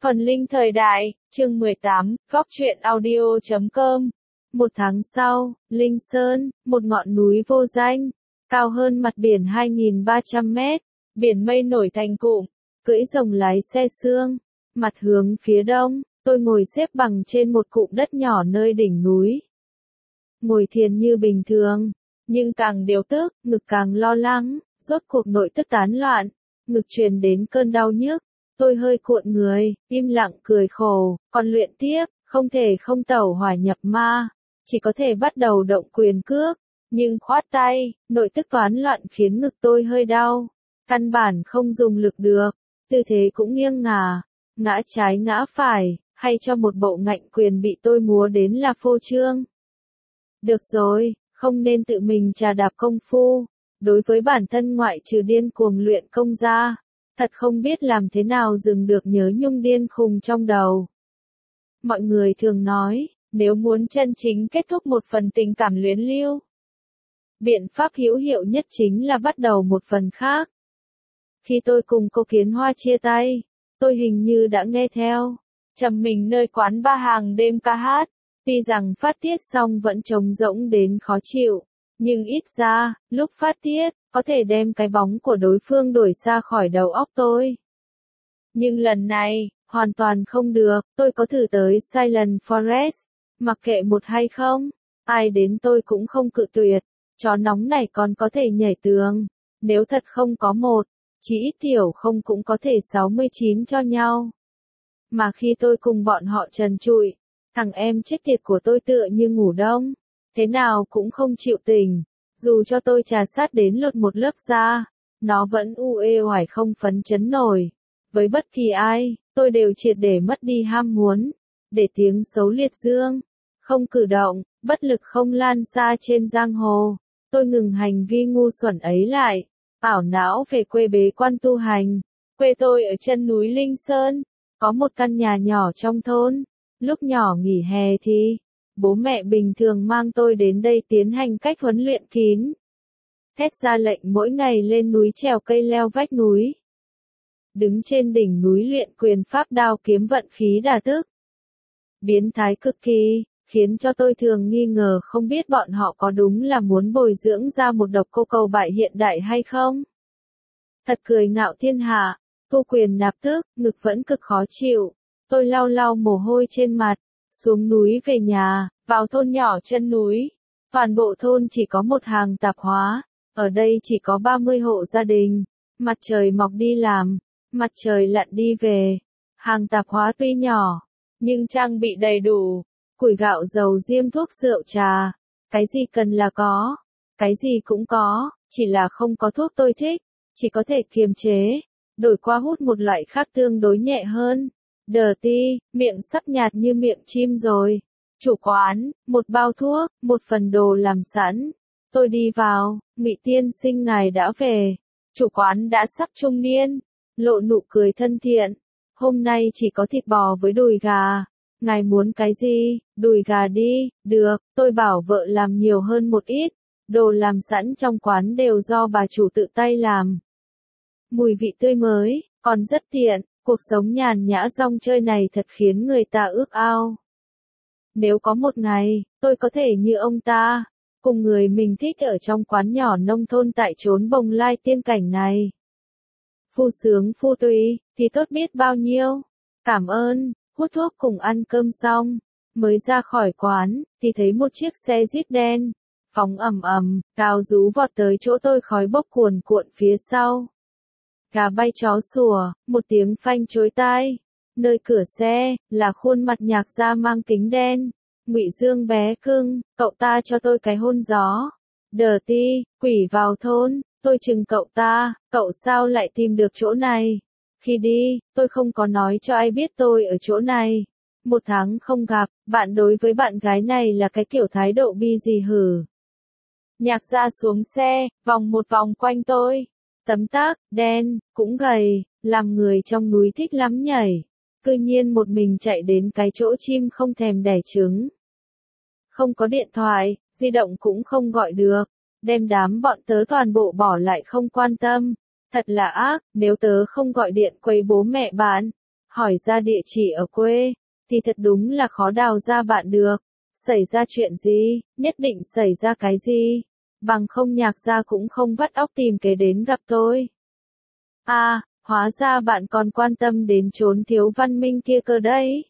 Phần linh thời đại, chương 18, góc truyện audio.com. Một tháng sau, Linh Sơn, một ngọn núi vô danh, cao hơn mặt biển 2.300 mét, biển mây nổi thành cụm, cưỡi rồng lái xe sương, mặt hướng phía đông, tôi ngồi xếp bằng trên một cụm đất nhỏ nơi đỉnh núi. Ngồi thiền như bình thường, nhưng càng điều tức, ngực càng lo lắng, rốt cuộc nội tức tán loạn, ngực truyền đến cơn đau nhức. Tôi hơi cuộn người, im lặng cười khổ, còn luyện tiếp, không thể không tẩu hỏa nhập ma, chỉ có thể bắt đầu động quyền cước, nhưng khoát tay, nội tức toán loạn khiến ngực tôi hơi đau, căn bản không dùng lực được, tư thế cũng nghiêng ngã trái ngã phải, hay cho một bộ ngạnh quyền bị tôi múa đến là phô trương. Được rồi, không nên tự mình trà đạp công phu, đối với bản thân ngoại trừ điên cuồng luyện công ra. Thật không biết làm thế nào dừng được nhớ nhung điên khùng trong đầu. Mọi người thường nói, nếu muốn chân chính kết thúc một phần tình cảm luyến lưu, biện pháp hữu hiệu nhất chính là bắt đầu một phần khác. Khi tôi cùng cô Kiến Hoa chia tay, tôi hình như đã nghe theo, trầm mình nơi quán ba hàng đêm ca hát, tuy rằng phát tiết xong vẫn trống rỗng đến khó chịu. Nhưng ít ra, lúc phát tiết, có thể đem cái bóng của đối phương đuổi xa khỏi đầu óc tôi. Nhưng lần này, hoàn toàn không được, tôi có thử tới Silent Forest, mặc kệ một hay không, ai đến tôi cũng không cự tuyệt, chó nóng này còn có thể nhảy tường, nếu thật không có một, chỉ ít tiểu không cũng có thể 69 cho nhau. Mà khi tôi cùng bọn họ trần trụi, thằng em chết tiệt của tôi tựa như ngủ đông. Thế nào cũng không chịu tỉnh, dù cho tôi trà sát đến lột một lớp da, nó vẫn uể oải không phấn chấn nổi. Với bất kỳ ai, tôi đều triệt để mất đi ham muốn, để tiếng xấu liệt dương, không cử động, bất lực không lan xa trên giang hồ. Tôi ngừng hành vi ngu xuẩn ấy lại, ảo não về quê bế quan tu hành. Quê tôi ở chân núi Linh Sơn, có một căn nhà nhỏ trong thôn, lúc nhỏ nghỉ hè thì bố mẹ bình thường mang tôi đến đây tiến hành cách huấn luyện kín. Thét ra lệnh mỗi ngày lên núi trèo cây leo vách núi. Đứng trên đỉnh núi luyện quyền pháp đao kiếm vận khí đả tức. Biến thái cực kỳ, khiến cho tôi thường nghi ngờ không biết bọn họ có đúng là muốn bồi dưỡng ra một độc cô cầu bại hiện đại hay không. Thật cười ngạo thiên hạ, tu quyền nạp tức, ngực vẫn cực khó chịu. Tôi lau lau mồ hôi trên mặt. Xuống núi về nhà, vào thôn nhỏ chân núi. Toàn bộ thôn chỉ có một hàng tạp hóa, ở đây chỉ có 30 hộ gia đình. Mặt trời mọc đi làm, mặt trời lặn đi về. Hàng tạp hóa tuy nhỏ, nhưng trang bị đầy đủ. Củi gạo dầu diêm thuốc rượu trà. Cái gì cần là có, cái gì cũng có, chỉ là không có thuốc tôi thích, chỉ có thể kiềm chế. Đổi qua hút một loại khác tương đối nhẹ hơn. Đờ ti, miệng sắp nhạt như miệng chim rồi. Chủ quán, một bao thuốc, một phần đồ làm sẵn. Tôi đi vào, Ngụy tiên sinh ngài đã về. Chủ quán đã sắp trung niên, lộ nụ cười thân thiện. Hôm nay chỉ có thịt bò với đùi gà. Ngài muốn cái gì? Đùi gà đi, được, tôi bảo vợ làm nhiều hơn một ít. Đồ làm sẵn trong quán đều do bà chủ tự tay làm. Mùi vị tươi mới, còn rất tiện. Cuộc sống nhàn nhã rong chơi này thật khiến người ta ước ao. Nếu có một ngày, tôi có thể như ông ta, cùng người mình thích ở trong quán nhỏ nông thôn tại chốn Bồng Lai tiên cảnh này. Phu sướng phu tùy, thì tốt biết bao nhiêu. Cảm ơn, hút thuốc cùng ăn cơm xong, mới ra khỏi quán, thì thấy một chiếc xe jeep đen, phóng ầm ầm, cao rú vọt tới chỗ tôi khói bốc cuồn cuộn phía sau. Gà bay chó sủa, một tiếng phanh chói tai. Nơi cửa xe, là khuôn mặt nhạc gia mang kính đen. Ngụy Dương bé cưng, cậu ta cho tôi cái hôn gió. Đờ ti, quỷ vào thôn, tôi chừng cậu ta, cậu sao lại tìm được chỗ này? Khi đi, tôi không có nói cho ai biết tôi ở chỗ này. Một tháng không gặp, bạn đối với bạn gái này là cái kiểu thái độ bi gì hử? Nhạc gia xuống xe, vòng một vòng quanh tôi. Tấm tắc, đen, cũng gầy, làm người trong núi thích lắm nhảy. Cư nhiên một mình chạy đến cái chỗ chim không thèm đẻ trứng. Không có điện thoại, di động cũng không gọi được. Đem đám bọn tớ toàn bộ bỏ lại không quan tâm. Thật là ác, nếu tớ không gọi điện quấy bố mẹ bạn. hỏi ra địa chỉ ở quê, thì thật đúng là khó đào ra bạn được. Xảy ra chuyện gì, nhất định xảy ra cái gì, bằng không Nhạc gia cũng không vắt óc tìm kế đến gặp tôi. À, hóa ra bạn còn quan tâm đến chốn thiếu văn minh kia cơ đấy.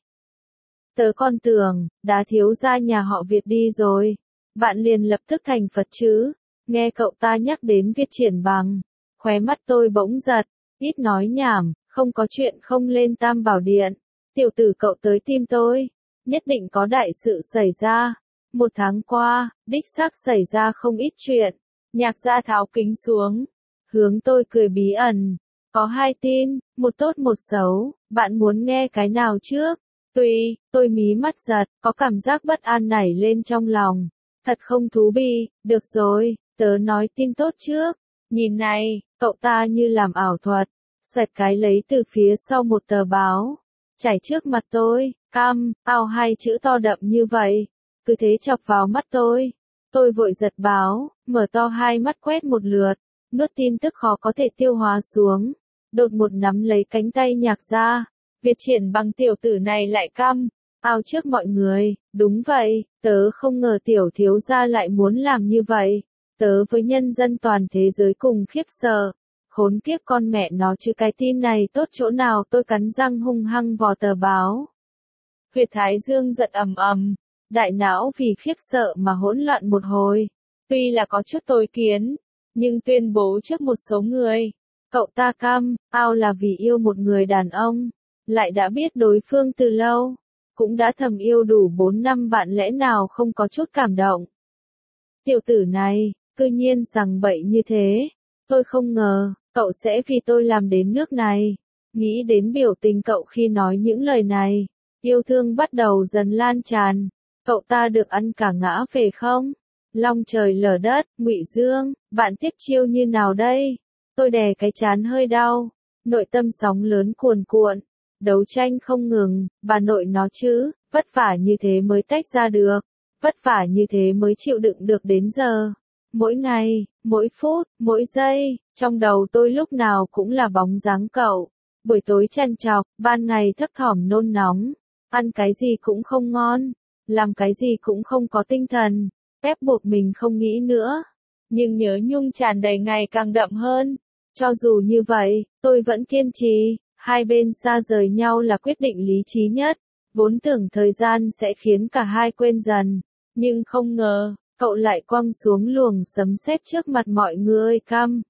Tớ còn tưởng, đã thiếu gia nhà họ Việt đi rồi. Bạn liền lập tức thành Phật chứ. Nghe cậu ta nhắc đến Việt Triển Bằng. Khóe mắt tôi bỗng giật. Ít nói nhảm, không có chuyện không lên Tam Bảo Điện. Tiểu tử cậu tới tìm tôi. Nhất định có đại sự xảy ra. Một tháng qua, đích xác xảy ra không ít chuyện. Nhạc gia tháo kính xuống. Hướng tôi cười bí ẩn. Có hai tin, một tốt một xấu. Bạn muốn nghe cái nào trước? Tuy, tôi mí mắt giật, có cảm giác bất an nảy lên trong lòng. Thật không thú vị, được rồi, tớ nói tin tốt trước. Nhìn này, cậu ta như làm ảo thuật, xoẹt cái lấy từ phía sau một tờ báo. Chảy trước mặt tôi, cam, ao hai chữ to đậm như vậy. Cứ thế chọc vào mắt tôi. Tôi vội giật báo, mở to hai mắt quét một lượt, nuốt tin tức khó có thể tiêu hóa xuống. Đột một nắm lấy cánh tay Nhạc gia. Việt Triển Bằng tiểu tử này lại căm, ao trước mọi người, đúng vậy, tớ không ngờ tiểu thiếu gia lại muốn làm như vậy. Tớ với nhân dân toàn thế giới cùng khiếp sợ. Khốn kiếp con mẹ nó chứ cái tin này tốt chỗ nào, tôi cắn răng hung hăng vò tờ báo. Huyệt thái dương giật ầm ầm, đại não vì khiếp sợ mà hỗn loạn một hồi. Tuy là có chút tối kiến, nhưng tuyên bố trước một số người, cậu ta căm, ao là vì yêu một người đàn ông, lại đã biết đối phương từ lâu, cũng đã thầm yêu đủ 4 năm, bạn lẽ nào không có chút cảm động. Tiểu tử này, cư nhiên rằng bậy như thế, tôi không ngờ, cậu sẽ vì tôi làm đến nước này. Nghĩ đến biểu tình cậu khi nói những lời này, yêu thương bắt đầu dần lan tràn. Cậu ta được ăn cả ngã về không? Long trời lở đất, Ngụy Dương, bạn tiếp chiêu như nào đây? Tôi đè cái trán hơi đau, nội tâm sóng lớn cuồn cuộn, đấu tranh không ngừng, bà nội nó chứ, vất vả như thế mới tách ra được, vất vả như thế mới chịu đựng được đến giờ. Mỗi ngày, mỗi phút, mỗi giây, trong đầu tôi lúc nào cũng là bóng dáng cậu. Buổi tối trằn trọc, ban ngày thấp thỏm nôn nóng, ăn cái gì cũng không ngon, làm cái gì cũng không có tinh thần, ép buộc mình không nghĩ nữa. Nhưng nhớ nhung tràn đầy ngày càng đậm hơn. Cho dù như vậy, tôi vẫn kiên trì, hai bên xa rời nhau là quyết định lý trí nhất. Vốn tưởng thời gian sẽ khiến cả hai quên dần, nhưng không ngờ, cậu lại quăng xuống luồng sấm sét trước mặt mọi người. Căm,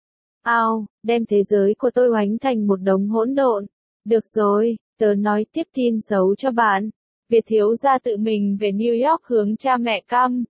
ao, đem thế giới của tôi oánh thành một đống hỗn độn. Được rồi, tớ nói tiếp tin xấu cho bạn. Việt thiếu gia tự mình về New York hướng cha mẹ căm.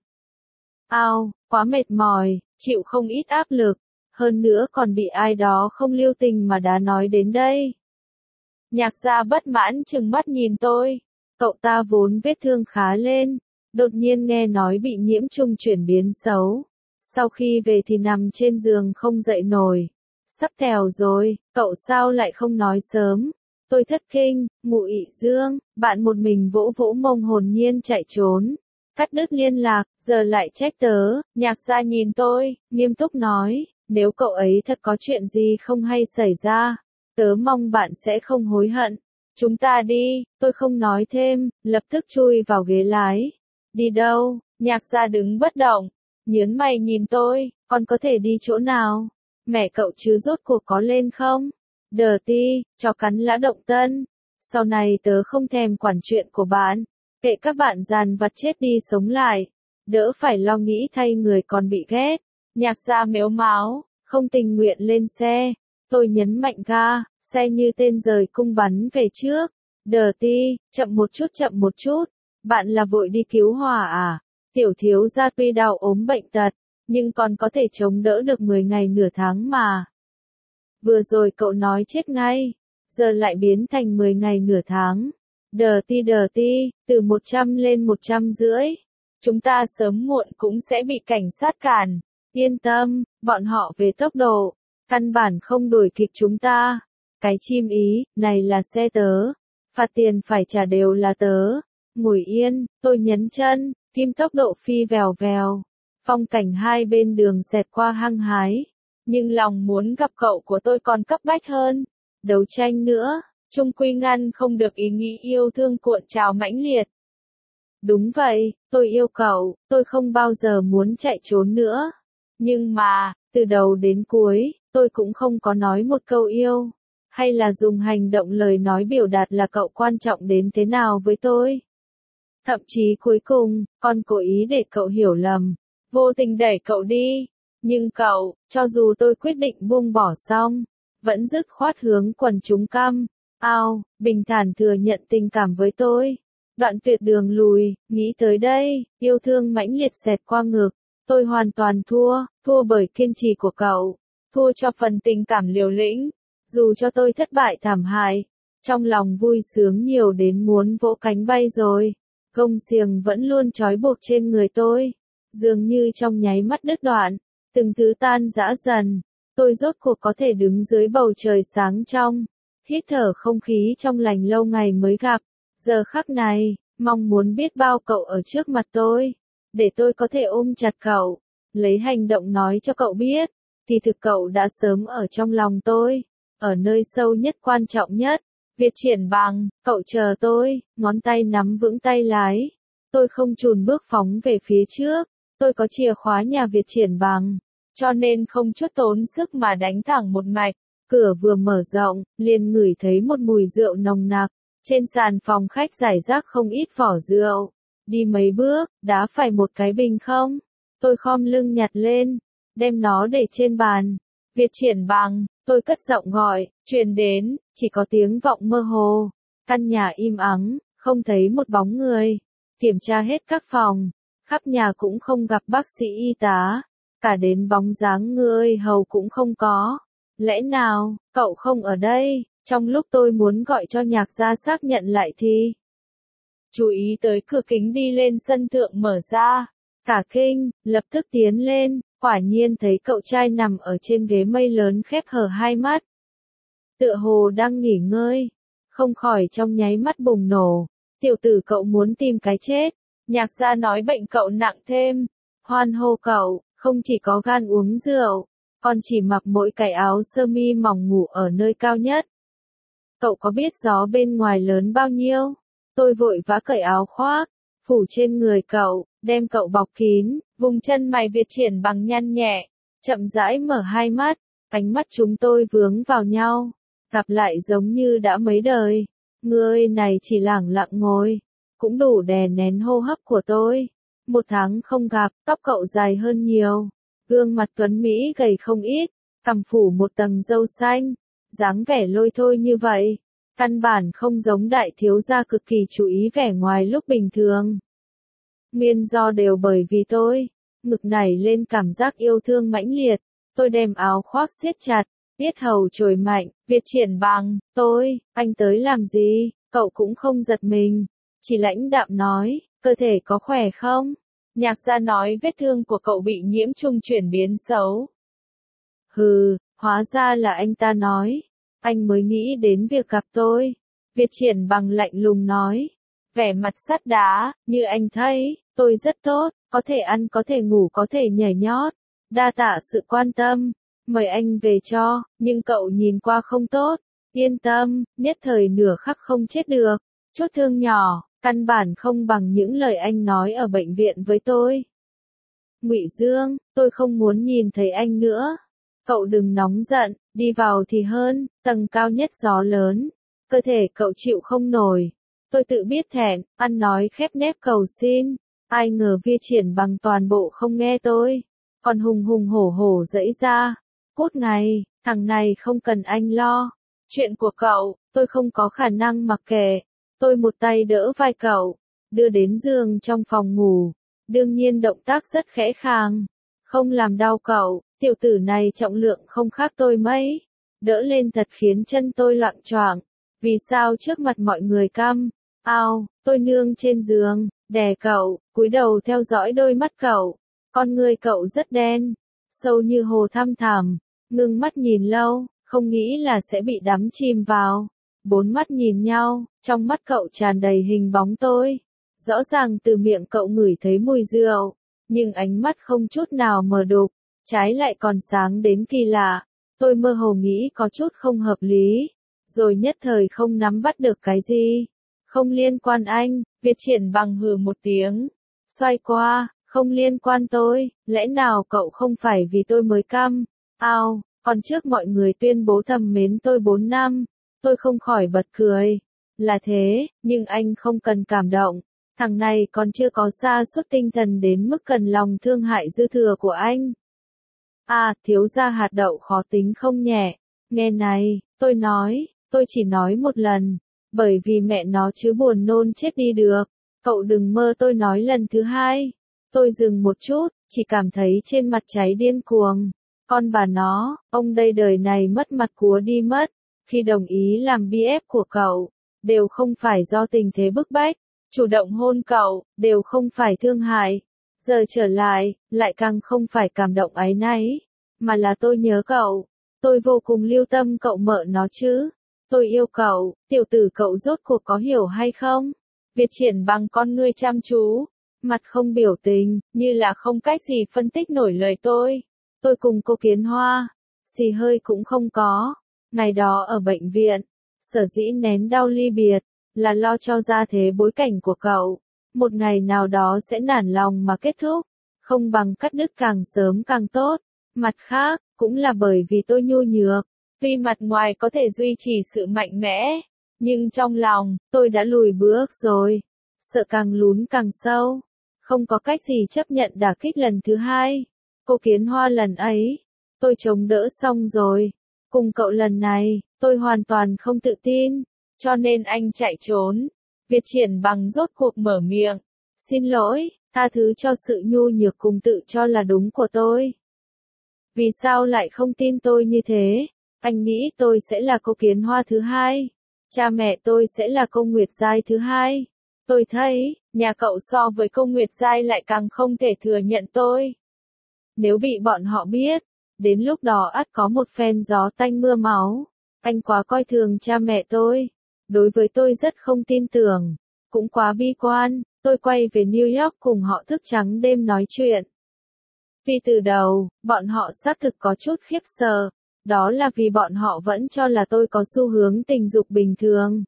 Ao, quá mệt mỏi, chịu không ít áp lực, hơn nữa còn bị ai đó không lưu tình mà đã nói đến đây. Nhạc gia bất mãn trừng mắt nhìn tôi. Cậu ta vốn vết thương khá lên, đột nhiên nghe nói bị nhiễm trùng chuyển biến xấu. Sau khi về thì nằm trên giường không dậy nổi. Sắp tèo rồi, cậu sao lại không nói sớm? Tôi thất kinh, Ngụy Dương, bạn một mình vỗ vỗ mông hồn nhiên chạy trốn. Cắt đứt liên lạc, giờ lại trách tớ. Nhạc gia nhìn tôi, nghiêm túc nói, nếu cậu ấy thật có chuyện gì không hay xảy ra, tớ mong bạn sẽ không hối hận. Chúng ta đi, tôi không nói thêm, lập tức chui vào ghế lái. Đi đâu? Nhạc gia đứng bất động, nhớn mày nhìn tôi, con có thể đi chỗ nào? Mẹ cậu chứ rốt cuộc có lên không? Đờ ti, cho cắn lã động tân. Sau này tớ không thèm quản chuyện của bạn. Kệ các bạn dàn vặt chết đi sống lại. Đỡ phải lo nghĩ thay người còn bị ghét. Nhạc gia mếu máo, không tình nguyện lên xe. Tôi nhấn mạnh ga, xe như tên rời cung bắn về trước. Đờ ti, chậm một chút. Bạn là vội đi cứu hỏa à? Tiểu thiếu gia tuy đau ốm bệnh tật, nhưng còn có thể chống đỡ được 10 ngày nửa tháng mà. Vừa rồi cậu nói chết ngay, giờ lại biến thành 10 ngày nửa tháng. Đờ ti, từ 100 lên 150. Chúng ta sớm muộn cũng sẽ bị cảnh sát cản. Yên tâm, bọn họ về tốc độ, căn bản không đuổi kịp chúng ta. Cái chim ý, này là xe tớ. Phạt tiền phải trả đều là tớ. Ngồi yên, tôi nhấn chân, kim tốc độ phi vèo vèo. Phong cảnh hai bên đường xẹt qua hăng hái. Nhưng lòng muốn gặp cậu của tôi còn cấp bách hơn. Đấu tranh nữa. chung quy ngăn không được ý nghĩ yêu thương cuộn trào mãnh liệt. Đúng vậy, tôi yêu cậu, tôi không bao giờ muốn chạy trốn nữa. Nhưng mà, từ đầu đến cuối, tôi cũng không có nói một câu yêu, hay là dùng hành động lời nói biểu đạt là cậu quan trọng đến thế nào với tôi. Thậm chí cuối cùng, còn cố ý để cậu hiểu lầm, vô tình đẩy cậu đi. Nhưng cậu, cho dù tôi quyết định buông bỏ xong, vẫn dứt khoát hướng quần chúng cam, ao, bình thản thừa nhận tình cảm với tôi. Đoạn tuyệt đường lùi, nghĩ tới đây, yêu thương mãnh liệt xẹt qua ngực. Tôi hoàn toàn thua bởi kiên trì của cậu, thua cho phần tình cảm liều lĩnh. Dù cho tôi thất bại thảm hại, trong lòng vui sướng nhiều đến muốn vỗ cánh bay rồi. Gông xiềng vẫn luôn trói buộc trên người tôi, dường như trong nháy mắt đứt đoạn, từng thứ tan rã dần. Tôi rốt cuộc có thể đứng dưới bầu trời sáng trong, hít thở không khí trong lành lâu ngày mới gặp. Giờ khắc này, mong muốn biết bao cậu ở trước mặt tôi, để tôi có thể ôm chặt cậu, lấy hành động nói cho cậu biết, thì thực cậu đã sớm ở trong lòng tôi, ở nơi sâu nhất quan trọng nhất. Việt Triển Bằng, cậu chờ tôi, ngón tay nắm vững tay lái. Tôi không chùn bước phóng về phía trước, tôi có chìa khóa nhà Việt Triển Bằng, cho nên không chút tốn sức mà đánh thẳng một mạch. Cửa vừa mở rộng, liền ngửi thấy một mùi rượu nồng nặc. Trên sàn phòng khách rải rác không ít vỏ rượu. Đi mấy bước, đá phải một cái bình không. Tôi khom lưng nhặt lên, đem nó để trên bàn. Việt Triển Bằng, tôi cất giọng gọi, truyền đến, chỉ có tiếng vọng mơ hồ. Căn nhà im ắng, không thấy một bóng người. Kiểm tra hết các phòng, khắp nhà cũng không gặp bác sĩ y tá. Cả đến bóng dáng người hầu cũng không có. Lẽ nào, cậu không ở đây? Trong lúc tôi muốn gọi cho Nhạc Gia xác nhận lại thì chú ý tới cửa kính đi lên sân thượng mở ra. Cả kinh, lập tức tiến lên, quả nhiên thấy cậu trai nằm ở trên ghế mây lớn khép hờ hai mắt. Tựa hồ đang nghỉ ngơi, không khỏi trong nháy mắt bùng nổ. Tiểu tử cậu muốn tìm cái chết. Nhạc Gia nói bệnh cậu nặng thêm. Hoan hô cậu, không chỉ có gan uống rượu, còn chỉ mặc mỗi cái áo sơ mi mỏng ngủ ở nơi cao nhất. Cậu có biết gió bên ngoài lớn bao nhiêu? Tôi vội vã cởi áo khoác, phủ trên người cậu, đem cậu bọc kín, vùng chân mày Việt Triển Bằng nhăn nhẹ, chậm rãi mở hai mắt, ánh mắt chúng tôi vướng vào nhau, gặp lại giống như đã mấy đời. Người này chỉ lẳng lặng ngồi, cũng đủ đè nén hô hấp của tôi. 1 tháng không gặp, tóc cậu dài hơn nhiều, gương mặt tuấn Mỹ gầy không ít, cằm phủ một tầng râu xanh. Dáng vẻ lôi thôi như vậy, căn bản không giống đại thiếu gia cực kỳ chú ý vẻ ngoài lúc bình thường. Nguyên do đều bởi vì tôi, ngực nảy lên cảm giác yêu thương mãnh liệt, tôi đem áo khoác siết chặt, yết hầu trồi mạnh. Việt Triển Bằng, anh tới làm gì? Cậu cũng không giật mình, chỉ lãnh đạm nói, cơ thể có khỏe không? Nhạc Gia nói vết thương của cậu bị nhiễm trùng chuyển biến xấu. Hừ. Hóa ra là anh ta nói, anh mới nghĩ đến việc gặp tôi. Việt Triển Bằng lạnh lùng nói, vẻ mặt sắt đá, như anh thấy, tôi rất tốt, có thể ăn có thể ngủ có thể nhảy nhót, đa tạ sự quan tâm, mời anh về cho, nhưng cậu nhìn qua không tốt, yên tâm, nhất thời nửa khắc không chết được, chút thương nhỏ, căn bản không bằng những lời anh nói ở bệnh viện với tôi. Ngụy Dương, tôi không muốn nhìn thấy anh nữa. Cậu đừng nóng giận, đi vào thì hơn, tầng cao nhất gió lớn, cơ thể cậu chịu không nổi. Tôi tự biết thẹn, ăn nói khép nép cầu xin, ai ngờ Việt Triển Bằng toàn bộ không nghe tôi, còn hùng hùng hổ hổ dẫy ra. Cút ngay, thằng này không cần anh lo, chuyện của cậu, tôi không có khả năng mặc kệ. Tôi một tay đỡ vai cậu, đưa đến giường trong phòng ngủ, đương nhiên động tác rất khẽ khàng, không làm đau cậu. Tiểu tử này trọng lượng không khác tôi mấy, đỡ lên thật khiến chân tôi loạng choạng. Vì sao trước mặt mọi người căm? Ao, tôi nương trên giường, đè cậu, cúi đầu theo dõi đôi mắt cậu. Con người cậu rất đen, sâu như hồ thăm thẳm, ngưng mắt nhìn lâu, không nghĩ là sẽ bị đắm chìm vào. 4 mắt nhìn nhau, trong mắt cậu tràn đầy hình bóng tôi. Rõ ràng từ miệng cậu ngửi thấy mùi rượu, nhưng ánh mắt không chút nào mờ đục. Trái lại còn sáng đến kỳ lạ, tôi mơ hồ nghĩ có chút không hợp lý. rồi nhất thời không nắm bắt được cái gì. Không liên quan anh, Việt Triển Bằng hừ một tiếng. Xoay qua, không liên quan tôi, lẽ nào cậu không phải vì tôi mới căm? Ao, còn trước mọi người tuyên bố thầm mến tôi 4 năm, tôi không khỏi bật cười. Là thế, nhưng anh không cần cảm động. Thằng này còn chưa có sa sút tinh thần đến mức cần lòng thương hại dư thừa của anh. À, thiếu gia hạt đậu khó tính không nhẹ. Nghe này, tôi chỉ nói một lần, bởi vì mẹ nó chứ buồn nôn chết đi được. Cậu đừng mơ tôi nói lần thứ hai. Tôi dừng một chút, chỉ cảm thấy trên mặt cháy điên cuồng. Con bà nó, ông đây đời này mất mặt cúa đi mất. Khi đồng ý làm BF của cậu, đều không phải do tình thế bức bách. Chủ động hôn cậu, đều không phải thương hại. Giờ trở lại càng không phải cảm động áy náy, mà là tôi nhớ cậu. Tôi vô cùng lưu tâm cậu mợ nó chứ. Tôi yêu cậu, tiểu tử cậu rốt cuộc có hiểu hay không? Việt Triển Bằng con ngươi chăm chú, mặt không biểu tình, như là không cách gì phân tích nổi lời tôi. Tôi cùng cô Kiến Hoa, xì hơi cũng không có. Ngày đó ở bệnh viện, sở dĩ nén đau ly biệt, là lo cho ra thế bối cảnh của cậu. Một ngày nào đó sẽ nản lòng mà kết thúc, không bằng cắt đứt càng sớm càng tốt. Mặt khác, cũng là bởi vì tôi nhu nhược. Tuy mặt ngoài có thể duy trì sự mạnh mẽ, nhưng trong lòng, tôi đã lùi bước rồi. Sợ càng lún càng sâu. Không có cách gì chấp nhận đả kích lần thứ hai. Cô Kiến Hoa lần ấy, tôi chống đỡ xong rồi. Cùng cậu lần này, tôi hoàn toàn không tự tin. Cho nên anh chạy trốn. Việt Triển Bằng rốt cuộc mở miệng. Xin lỗi, tha thứ cho sự nhu nhược cùng tự cho là đúng của tôi. Vì sao lại không tin tôi như thế? Anh nghĩ tôi sẽ là cô Kiến Hoa thứ hai. Cha mẹ tôi sẽ là cô Nguyệt Giai thứ hai. Tôi thấy, nhà cậu so với cô Nguyệt Giai lại càng không thể thừa nhận tôi. Nếu bị bọn họ biết, đến lúc đó ắt có một phen gió tanh mưa máu. Anh quá coi thường cha mẹ tôi. Đối với tôi rất không tin tưởng. Cũng quá bi quan. Tôi quay về New York cùng họ thức trắng đêm nói chuyện. Vì từ đầu, bọn họ xác thực có chút khiếp sợ. Đó là vì bọn họ vẫn cho là tôi có xu hướng tình dục bình thường.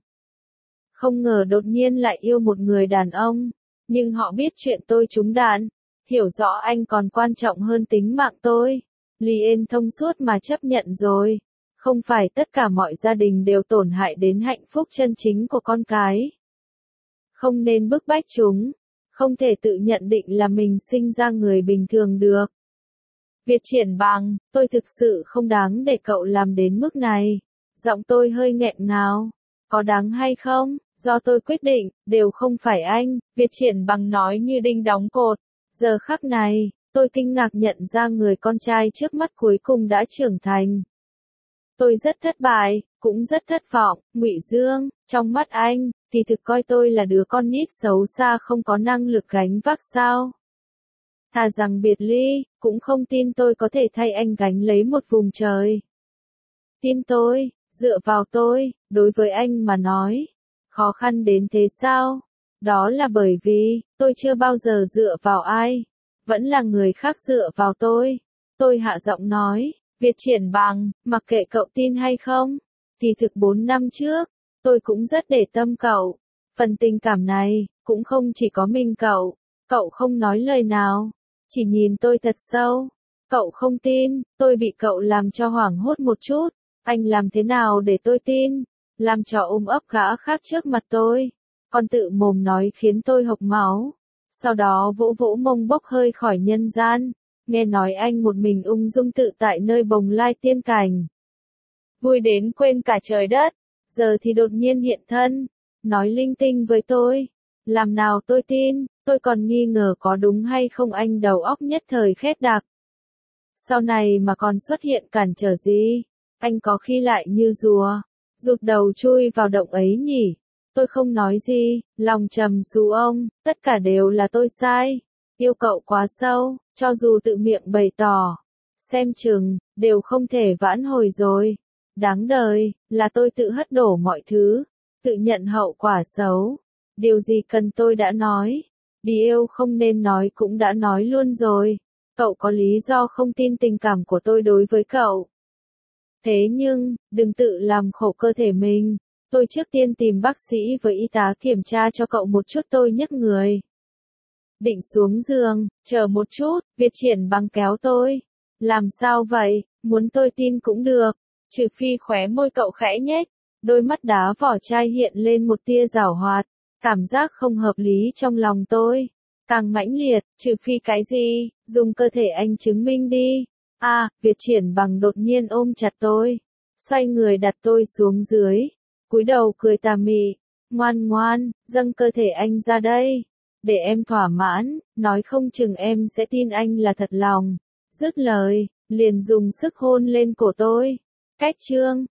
Không ngờ đột nhiên lại yêu một người đàn ông. Nhưng họ biết chuyện tôi trúng đạn. Hiểu rõ anh còn quan trọng hơn tính mạng tôi. Liền thông suốt mà chấp nhận rồi. Không phải tất cả mọi gia đình đều tổn hại đến hạnh phúc chân chính của con cái. Không nên bức bách chúng. Không thể tự nhận định là mình sinh ra người bình thường được. Việt Triển Bằng, tôi thực sự không đáng để cậu làm đến mức này. Giọng tôi hơi nghẹn ngào. Có đáng hay không, do tôi quyết định, đều không phải anh, Việt Triển Bằng nói như đinh đóng cột. Giờ khắc này, tôi kinh ngạc nhận ra người con trai trước mắt cuối cùng đã trưởng thành. Tôi rất thất bại, cũng rất thất vọng, Ngụy Dương, trong mắt anh, thì thực coi tôi là đứa con nít xấu xa không có năng lực gánh vác sao. Thà rằng biệt ly, cũng không tin tôi có thể thay anh gánh lấy một vùng trời. Tin tôi, dựa vào tôi, đối với anh mà nói, khó khăn đến thế sao? Đó là bởi vì, tôi chưa bao giờ dựa vào ai, vẫn là người khác dựa vào tôi. Tôi hạ giọng nói, Việt Triển Bằng, mặc kệ cậu tin hay không, thì thực 4 năm trước, tôi cũng rất để tâm cậu. Phần tình cảm này, cũng không chỉ có mình cậu không nói lời nào, chỉ nhìn tôi thật sâu. Cậu không tin, tôi bị cậu làm cho hoảng hốt một chút. Anh làm thế nào để tôi tin? Làm trò ôm ấp gã khác trước mặt tôi. Còn tự mồm nói khiến tôi hộc máu. Sau đó vỗ vỗ mông bốc hơi khỏi nhân gian. Nghe nói anh một mình ung dung tự tại nơi bồng lai tiên cảnh. Vui đến quên cả trời đất. Giờ thì đột nhiên hiện thân. Nói linh tinh với tôi. Làm nào tôi tin, tôi còn nghi ngờ có đúng hay không anh đầu óc nhất thời khét đặc. Sau này mà còn xuất hiện cản trở gì, anh có khi lại như rùa, rụt đầu chui vào động ấy nhỉ. Tôi không nói gì, lòng trầm xù ông, tất cả đều là tôi sai. Yêu cậu quá sâu, cho dù tự miệng bày tỏ, xem chừng, đều không thể vãn hồi rồi. Đáng đời, là tôi tự hất đổ mọi thứ, tự nhận hậu quả xấu. Điều gì cần tôi đã nói, đi yêu không nên nói cũng đã nói luôn rồi. Cậu có lý do không tin tình cảm của tôi đối với cậu. Thế nhưng, đừng tự làm khổ cơ thể mình. Tôi trước tiên tìm bác sĩ với y tá kiểm tra cho cậu một chút, tôi nhấc người. Định xuống giường, chờ một chút, Việt Triển Bằng kéo tôi. Làm sao vậy, muốn tôi tin cũng được, trừ phi khóe môi cậu khẽ nhếch, đôi mắt đá vỏ chai hiện lên một tia giảo hoạt, cảm giác không hợp lý trong lòng tôi. Càng mãnh liệt, trừ phi cái gì, dùng cơ thể anh chứng minh đi. Việt Triển Bằng đột nhiên ôm chặt tôi, xoay người đặt tôi xuống dưới, cúi đầu cười tà mị, ngoan ngoan, dâng cơ thể anh ra đây. Để em thỏa mãn, nói không chừng em sẽ tin anh là thật lòng. Dứt lời, liền dùng sức hôn lên cổ tôi. Cách chương